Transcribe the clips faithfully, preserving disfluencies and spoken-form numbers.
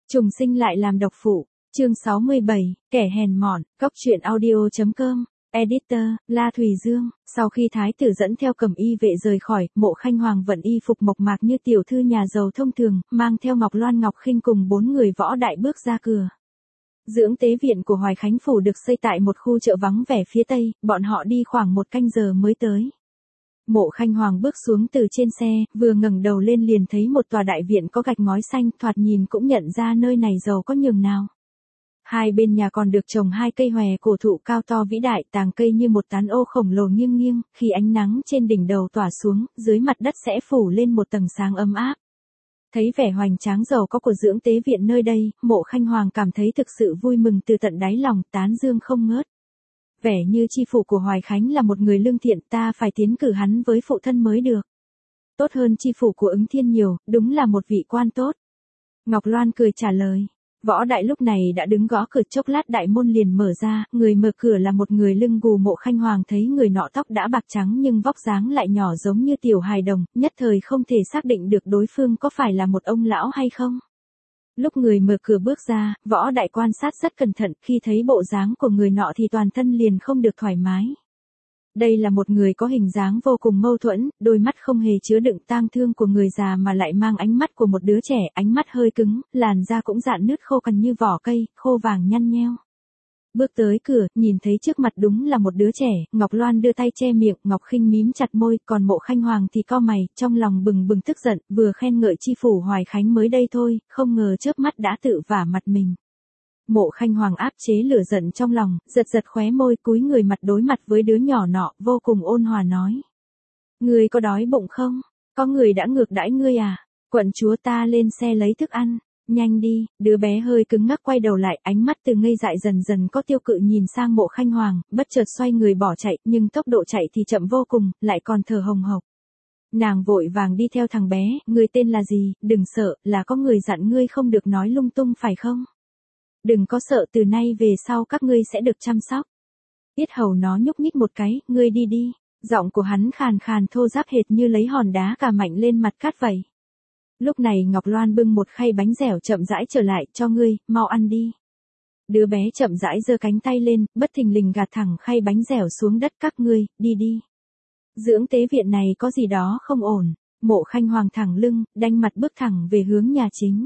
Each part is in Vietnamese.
Trùng sinh lại làm độc phụ, chương sáu mươi bảy, kẻ hèn mọn, góc truyện audio.com, editor, La Thùy Dương. Sau khi thái tử dẫn theo Cẩm Y vệ rời khỏi, Mộ Khanh Hoàng vận y phục mộc mạc như tiểu thư nhà giàu thông thường, mang theo Ngọc Loan Ngọc Khinh cùng bốn người võ đại bước ra cửa. Dưỡng tế viện của Hoài Khánh Phủ được xây tại một khu chợ vắng vẻ phía tây, bọn họ đi khoảng một canh giờ mới tới. Mộ Khanh Hoàng bước xuống từ trên xe, vừa ngẩng đầu lên liền thấy một tòa đại viện có gạch ngói xanh, thoạt nhìn cũng nhận ra nơi này giàu có nhường nào. Hai bên nhà còn được trồng hai cây hòe cổ thụ cao to vĩ đại, tàng cây như một tán ô khổng lồ nghiêng nghiêng, khi ánh nắng trên đỉnh đầu tỏa xuống, dưới mặt đất sẽ phủ lên một tầng sáng ấm áp. Thấy vẻ hoành tráng giàu có của dưỡng tế viện nơi đây, Mộ Khanh Hoàng cảm thấy thực sự vui mừng từ tận đáy lòng, tán dương không ngớt. Vẻ như chi phủ của Hoài Khánh là một người lương thiện, ta phải tiến cử hắn với phụ thân mới được. Tốt hơn chi phủ của Ứng Thiên nhiều, đúng là một vị quan tốt. Ngọc Loan cười trả lời. Võ đại lúc này đã đứng gõ cửa, chốc lát đại môn liền mở ra, người mở cửa là một người lưng gù. Mộ Khanh Hoàng thấy người nọ tóc đã bạc trắng nhưng vóc dáng lại nhỏ giống như tiểu hài đồng, nhất thời không thể xác định được đối phương có phải là một ông lão hay không. Lúc người mở cửa bước ra, võ đại quan sát rất cẩn thận, khi thấy bộ dáng của người nọ thì toàn thân liền không được thoải mái. Đây là một người có hình dáng vô cùng mâu thuẫn, đôi mắt không hề chứa đựng tang thương của người già mà lại mang ánh mắt của một đứa trẻ, ánh mắt hơi cứng, làn da cũng rạn nứt khô cằn như vỏ cây, khô vàng nhăn nheo. Bước tới cửa, nhìn thấy trước mặt đúng là một đứa trẻ, Ngọc Loan đưa tay che miệng, Ngọc Khinh mím chặt môi, còn Mộ Khanh Hoàng thì cau mày, trong lòng bừng bừng tức giận, vừa khen ngợi chi phủ Hoài Khánh mới đây thôi, không ngờ chớp mắt đã tự vả mặt mình. Mộ Khanh Hoàng áp chế lửa giận trong lòng, giật giật khóe môi, cúi người mặt đối mặt với đứa nhỏ nọ, vô cùng ôn hòa nói. Ngươi có đói bụng không? Có người đã ngược đãi ngươi à? Quận chúa ta lên xe lấy thức ăn. Nhanh đi, đứa bé hơi cứng ngắc quay đầu lại, ánh mắt từ ngây dại dần dần có tiêu cự nhìn sang Mộ Khanh Hoàng, bất chợt xoay người bỏ chạy, nhưng tốc độ chạy thì chậm vô cùng, lại còn thở hồng hộc. Nàng vội vàng đi theo thằng bé, ngươi tên là gì, đừng sợ, là có người dặn ngươi không được nói lung tung phải không? Đừng có sợ, từ nay về sau các ngươi sẽ được chăm sóc. Yết hầu nó nhúc nhích một cái, ngươi đi đi. Giọng của hắn khàn khàn thô ráp hệt như lấy hòn đá cà mạnh lên mặt cát vậy. Lúc này Ngọc Loan bưng một khay bánh dẻo chậm rãi trở lại, cho ngươi, mau ăn đi. Đứa bé chậm rãi giơ cánh tay lên, bất thình lình gạt thẳng khay bánh dẻo xuống đất, các ngươi, đi đi. Dưỡng tế viện này có gì đó không ổn. Mộ Khanh Hoàng thẳng lưng, đanh mặt bước thẳng về hướng nhà chính.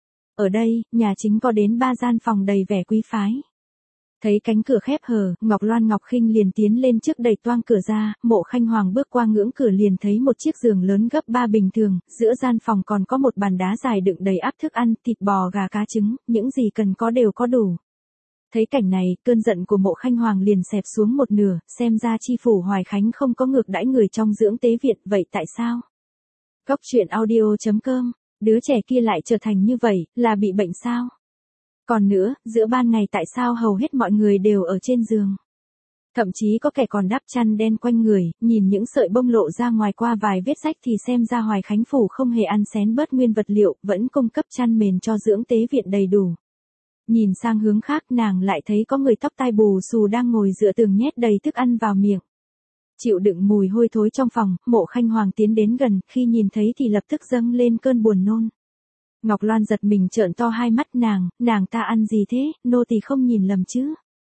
Ở đây, nhà chính có đến ba gian phòng đầy vẻ quý phái. Thấy cánh cửa khép hờ, Ngọc Loan Ngọc Khinh liền tiến lên trước đẩy toang cửa ra, Mộ Khanh Hoàng bước qua ngưỡng cửa liền thấy một chiếc giường lớn gấp ba bình thường, giữa gian phòng còn có một bàn đá dài đựng đầy ắp thức ăn, thịt bò gà cá trứng, những gì cần có đều có đủ. Thấy cảnh này, cơn giận của Mộ Khanh Hoàng liền xẹp xuống một nửa, xem ra chi phủ Hoài Khánh không có ngược đãi người trong dưỡng tế viện, vậy tại sao? Góc truyện audio.com. Đứa trẻ kia lại trở thành như vậy, là bị bệnh sao? Còn nữa, giữa ban ngày tại sao hầu hết mọi người đều ở trên giường? Thậm chí có kẻ còn đắp chăn đen quanh người, nhìn những sợi bông lộ ra ngoài qua vài vết rách thì xem ra Hoài Khánh Phủ không hề ăn xén bớt nguyên vật liệu, vẫn cung cấp chăn mền cho dưỡng tế viện đầy đủ. Nhìn sang hướng khác, nàng lại thấy có người tóc tai bù xù đang ngồi dựa tường nhét đầy thức ăn vào miệng. Chịu đựng mùi hôi thối trong phòng, Mộ Khanh Hoàng tiến đến gần, khi nhìn thấy thì lập tức dâng lên cơn buồn nôn. Ngọc Loan giật mình trợn to hai mắt, nàng, nàng ta ăn gì thế, nô tỳ không nhìn lầm chứ?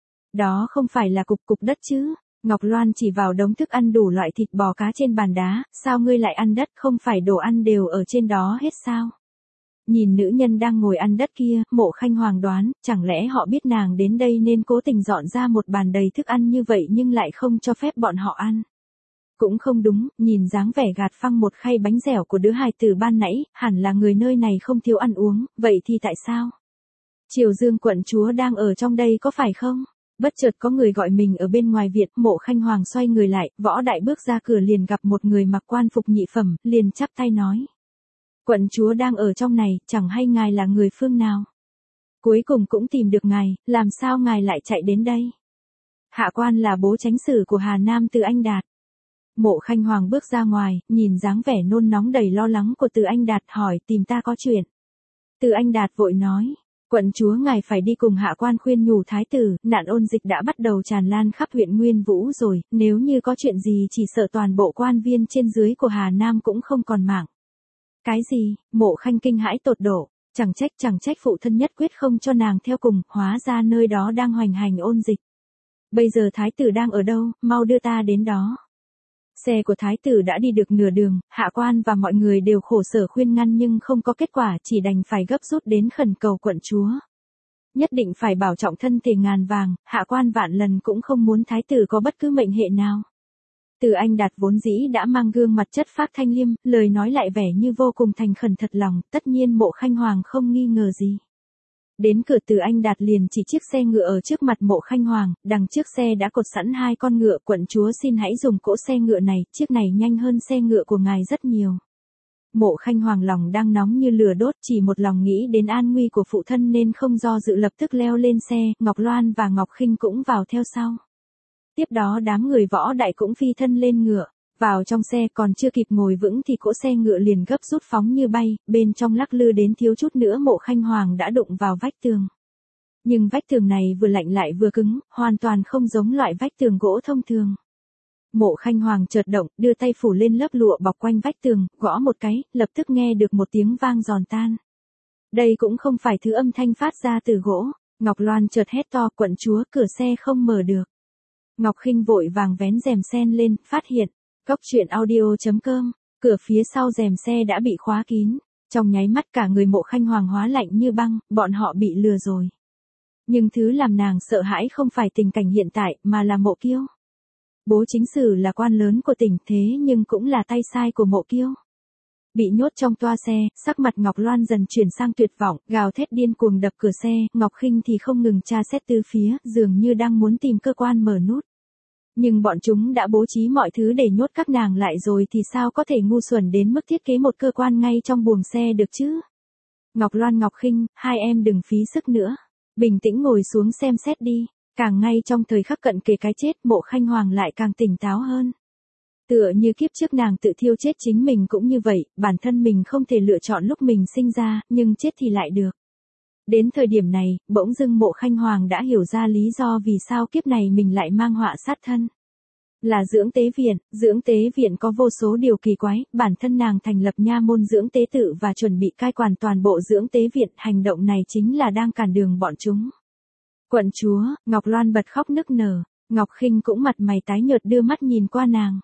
Đó không phải là cục cục đất chứ? Ngọc Loan chỉ vào đống thức ăn đủ loại thịt bò cá trên bàn đá, sao ngươi lại ăn đất, không phải đồ ăn đều ở trên đó hết sao? Nhìn nữ nhân đang ngồi ăn đất kia, Mộ Khanh Hoàng đoán, chẳng lẽ họ biết nàng đến đây nên cố tình dọn ra một bàn đầy thức ăn như vậy nhưng lại không cho phép bọn họ ăn. Cũng không đúng, nhìn dáng vẻ gạt phăng một khay bánh dẻo của đứa hài tử ban nãy, hẳn là người nơi này không thiếu ăn uống, vậy thì tại sao? Triều Dương quận chúa đang ở trong đây có phải không? Bất chợt có người gọi mình ở bên ngoài viện, Mộ Khanh Hoàng xoay người lại, võ đại bước ra cửa liền gặp một người mặc quan phục nhị phẩm, liền chắp tay nói. Quận chúa đang ở trong này, chẳng hay ngài là người phương nào? Cuối cùng cũng tìm được ngài, làm sao ngài lại chạy đến đây? Hạ quan là bố chánh sử của Hà Nam Từ Anh Đạt. Mộ Khanh Hoàng bước ra ngoài, nhìn dáng vẻ nôn nóng đầy lo lắng của Từ Anh Đạt, hỏi tìm ta có chuyện. Từ Anh Đạt vội nói, quận chúa ngài phải đi cùng hạ quan khuyên nhủ thái tử, nạn ôn dịch đã bắt đầu tràn lan khắp huyện Nguyên Vũ rồi, nếu như có chuyện gì chỉ sợ toàn bộ quan viên trên dưới của Hà Nam cũng không còn mạng. Cái gì? Mộ Khanh kinh hãi tột độ. Chẳng trách chẳng trách phụ thân nhất quyết không cho nàng theo cùng, hóa ra nơi đó đang hoành hành ôn dịch. Bây giờ thái tử đang ở đâu, mau đưa ta đến đó. Xe của thái tử đã đi được nửa đường, hạ quan và mọi người đều khổ sở khuyên ngăn nhưng không có kết quả, chỉ đành phải gấp rút đến khẩn cầu quận chúa. Nhất định phải bảo trọng thân thể ngàn vàng, hạ quan vạn lần cũng không muốn thái tử có bất cứ mệnh hệ nào. Từ Anh Đạt vốn dĩ đã mang gương mặt chất phác thanh liêm, lời nói lại vẻ như vô cùng thành khẩn thật lòng, tất nhiên Mộ Khanh Hoàng không nghi ngờ gì. Đến cửa Từ Anh Đạt liền chỉ chiếc xe ngựa ở trước mặt Mộ Khanh Hoàng, đằng trước xe đã cột sẵn hai con ngựa, quận chúa xin hãy dùng cỗ xe ngựa này, chiếc này nhanh hơn xe ngựa của ngài rất nhiều. Mộ Khanh Hoàng lòng đang nóng như lửa đốt, chỉ một lòng nghĩ đến an nguy của phụ thân nên không do dự lập tức leo lên xe, Ngọc Loan và Ngọc Khinh cũng vào theo sau. Tiếp đó đám người võ đại cũng phi thân lên ngựa, vào trong xe còn chưa kịp ngồi vững thì cỗ xe ngựa liền gấp rút phóng như bay, bên trong lắc lư đến thiếu chút nữa Mộ Khanh Hoàng đã đụng vào vách tường. Nhưng vách tường này vừa lạnh lại vừa cứng, hoàn toàn không giống loại vách tường gỗ thông thường. Mộ Khanh Hoàng chợt động, đưa tay phủ lên lớp lụa bọc quanh vách tường, gõ một cái, lập tức nghe được một tiếng vang giòn tan. Đây cũng không phải thứ âm thanh phát ra từ gỗ. Ngọc Loan chợt hét to, quận chúa, cửa xe không mở được. Ngọc Khinh vội vàng vén rèm sen lên, phát hiện. Cốc truyện audio chấm com, cửa phía sau rèm xe đã bị khóa kín. Trong nháy mắt cả người Mộ Khanh Hoàng hóa lạnh như băng, bọn họ bị lừa rồi. Nhưng thứ làm nàng sợ hãi không phải tình cảnh hiện tại, mà là Mộ Kiêu. Bố chính sử là quan lớn của tỉnh, thế nhưng cũng là tay sai của Mộ Kiêu. Bị nhốt trong toa xe, sắc mặt Ngọc Loan dần chuyển sang tuyệt vọng, gào thét điên cuồng đập cửa xe, Ngọc Khinh thì không ngừng tra xét tứ phía, dường như đang muốn tìm cơ quan mở nút. Nhưng bọn chúng đã bố trí mọi thứ để nhốt các nàng lại rồi thì sao có thể ngu xuẩn đến mức thiết kế một cơ quan ngay trong buồng xe được chứ? Ngọc Loan Ngọc Khinh, hai em đừng phí sức nữa. Bình tĩnh ngồi xuống xem xét đi. Càng ngay trong thời khắc cận kề cái chết, Mộ Khanh Hoàng lại càng tỉnh táo hơn. Tựa như kiếp trước nàng tự thiêu chết chính mình cũng như vậy, bản thân mình không thể lựa chọn lúc mình sinh ra, nhưng chết thì lại được. Đến thời điểm này, bỗng dưng Mộ Khanh Hoàng đã hiểu ra lý do vì sao kiếp này mình lại mang họa sát thân. Là dưỡng tế viện, dưỡng tế viện có vô số điều kỳ quái, bản thân nàng thành lập nha môn dưỡng tế tự và chuẩn bị cai quản toàn bộ dưỡng tế viện, hành động này chính là đang cản đường bọn chúng. Quận chúa, Ngọc Loan bật khóc nức nở, Ngọc Khinh cũng mặt mày tái nhợt đưa mắt nhìn qua nàng.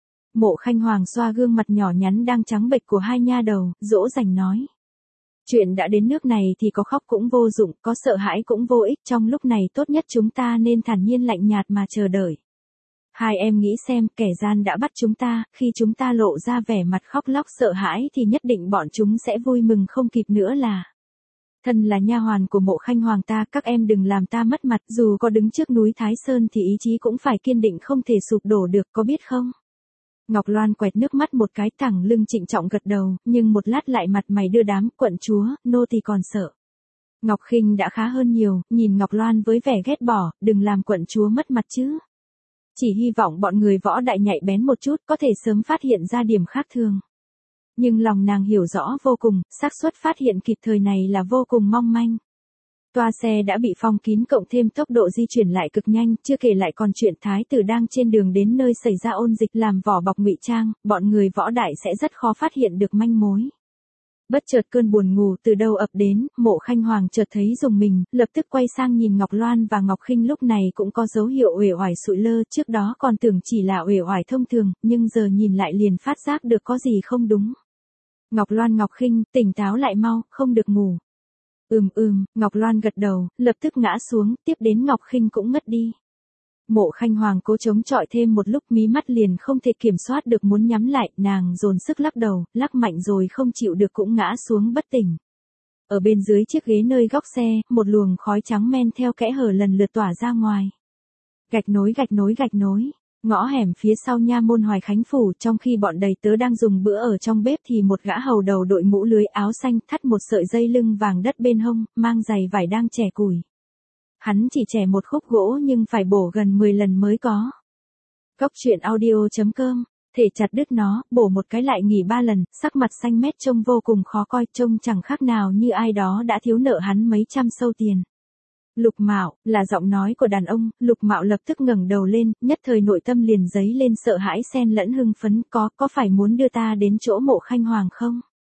Mộ Khanh Hoàng xoa gương mặt nhỏ nhắn đang trắng bệch của hai nha đầu, dỗ dành nói. Chuyện đã đến nước này thì có khóc cũng vô dụng, có sợ hãi cũng vô ích, trong lúc này tốt nhất chúng ta nên thản nhiên lạnh nhạt mà chờ đợi. Hai em nghĩ xem, kẻ gian đã bắt chúng ta, khi chúng ta lộ ra vẻ mặt khóc lóc sợ hãi thì nhất định bọn chúng sẽ vui mừng không kịp nữa là. Thân là nha hoàn của Mộ Khanh Hoàng ta, các em đừng làm ta mất mặt, dù có đứng trước núi Thái Sơn thì ý chí cũng phải kiên định không thể sụp đổ được, có biết không? Ngọc Loan quẹt nước mắt một cái, thẳng lưng trịnh trọng gật đầu, nhưng một lát lại mặt mày đưa đám, quận chúa, nô tỳ còn sợ. Ngọc Khinh đã khá hơn nhiều, nhìn Ngọc Loan với vẻ ghét bỏ, đừng làm quận chúa mất mặt chứ. Chỉ hy vọng bọn người võ đại nhạy bén một chút, có thể sớm phát hiện ra điểm khác thường. Nhưng lòng nàng hiểu rõ vô cùng, xác suất phát hiện kịp thời này là vô cùng mong manh. Toa xe đã bị phong kín cộng thêm tốc độ di chuyển lại cực nhanh, chưa kể lại còn chuyện thái tử đang trên đường đến nơi xảy ra ôn dịch làm vỏ bọc ngụy trang, bọn người võ đại sẽ rất khó phát hiện được manh mối. Bất chợt cơn buồn ngủ từ đâu ập đến, Mộ Khanh Hoàng chợt thấy rùng mình, lập tức quay sang nhìn Ngọc Loan và Ngọc Khinh lúc này cũng có dấu hiệu uể oải sụi lơ, trước đó còn tưởng chỉ là uể oải thông thường, nhưng giờ nhìn lại liền phát giác được có gì không đúng. Ngọc Loan Ngọc Khinh, tỉnh táo lại mau, không được ngủ. Ừm ừm, Ngọc Loan gật đầu, lập tức ngã xuống, tiếp đến Ngọc Khinh cũng ngất đi. Mộ Khanh Hoàng cố chống chọi thêm một lúc, mí mắt liền không thể kiểm soát được muốn nhắm lại, nàng dồn sức lắc đầu, lắc mạnh rồi không chịu được cũng ngã xuống bất tỉnh. Ở bên dưới chiếc ghế nơi góc xe, một luồng khói trắng men theo kẽ hở lần lượt tỏa ra ngoài. Gạch nối gạch nối gạch nối. Ngõ hẻm phía sau nha môn Hoài Khánh phủ, trong khi bọn đầy tớ đang dùng bữa ở trong bếp thì một gã hầu đầu đội mũ lưới áo xanh, thắt một sợi dây lưng vàng đất bên hông, mang giày vải đang chẻ củi. Hắn chỉ chẻ một khúc gỗ nhưng phải bổ gần mười lần mới có. Cốc truyện audio chấm com, thể chặt đứt nó, bổ một cái lại nghỉ ba lần, sắc mặt xanh mét trông vô cùng khó coi, trông chẳng khác nào như ai đó đã thiếu nợ hắn mấy trăm sâu tiền. Lục Mạo, là giọng nói của đàn ông, Lục Mạo lập tức ngẩng đầu lên, nhất thời nội tâm liền dấy lên sợ hãi xen lẫn hưng phấn, có, có phải muốn đưa ta đến chỗ Mộ Khanh Hoàng không?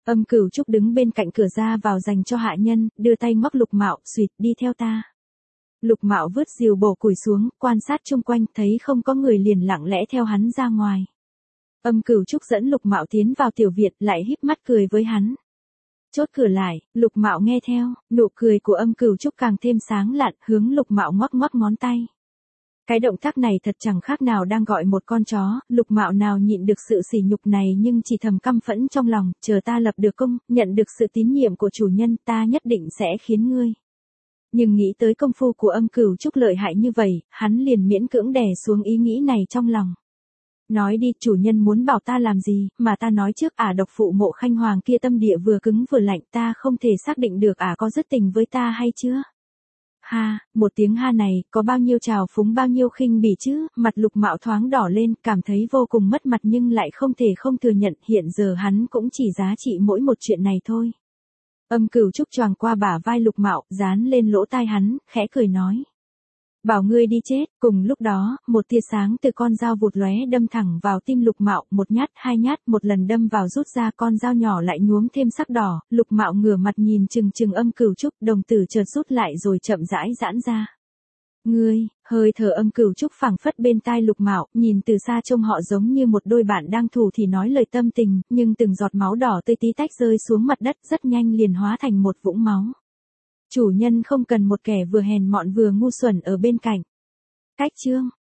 Âm Cửu Trúc đứng bên cạnh cửa ra vào dành cho hạ nhân, đưa tay ngoắc Lục Mạo, "Xuyệt, đi theo ta." Lục Mạo vứt rìu bổ củi xuống, quan sát chung quanh, thấy không có người liền lặng lẽ theo hắn ra ngoài. Âm Cửu Trúc dẫn Lục Mạo tiến vào tiểu viện, lại híp mắt cười với hắn. Chốt cửa lại, Lục Mạo nghe theo, nụ cười của Âm Cửu Trúc càng thêm sáng lạn, hướng Lục Mạo ngoắc ngoắc ngón tay. Cái động tác này thật chẳng khác nào đang gọi một con chó, Lục Mạo nào nhịn được sự sỉ nhục này nhưng chỉ thầm căm phẫn trong lòng, chờ ta lập được công, nhận được sự tín nhiệm của chủ nhân, ta nhất định sẽ khiến ngươi. Nhưng nghĩ tới công phu của Âm Cửu Trúc lợi hại như vậy, hắn liền miễn cưỡng đè xuống ý nghĩ này trong lòng. Nói đi, chủ nhân muốn bảo ta làm gì, mà ta nói trước ả độc phụ Mộ Khanh Hoàng kia tâm địa vừa cứng vừa lạnh, ta không thể xác định được ả có dứt tình với ta hay chưa. Ha, một tiếng ha này, có bao nhiêu trào phúng bao nhiêu khinh bỉ chứ, mặt Lục Mạo thoáng đỏ lên, cảm thấy vô cùng mất mặt nhưng lại không thể không thừa nhận, hiện giờ hắn cũng chỉ giá trị mỗi một chuyện này thôi. Âm Cửu Trúc choàng qua bả vai Lục Mạo, dán lên lỗ tai hắn, khẽ cười nói. Bảo ngươi đi chết, cùng lúc đó, một tia sáng từ con dao vụt lóe đâm thẳng vào tim Lục Mạo, một nhát, hai nhát, một lần đâm vào rút ra, con dao nhỏ lại nhuốm thêm sắc đỏ, Lục Mạo ngửa mặt nhìn chừng chừng Âm Cửu Trúc, đồng tử chợt rút lại rồi chậm rãi giãn ra. Ngươi, hơi thở Âm Cửu Trúc phảng phất bên tai Lục Mạo, nhìn từ xa trông họ giống như một đôi bạn đang thủ thì nói lời tâm tình, nhưng từng giọt máu đỏ tươi tí tách rơi xuống mặt đất rất nhanh liền hóa thành một vũng máu. Chủ nhân không cần một kẻ vừa hèn mọn vừa ngu xuẩn ở bên cạnh. Cách chương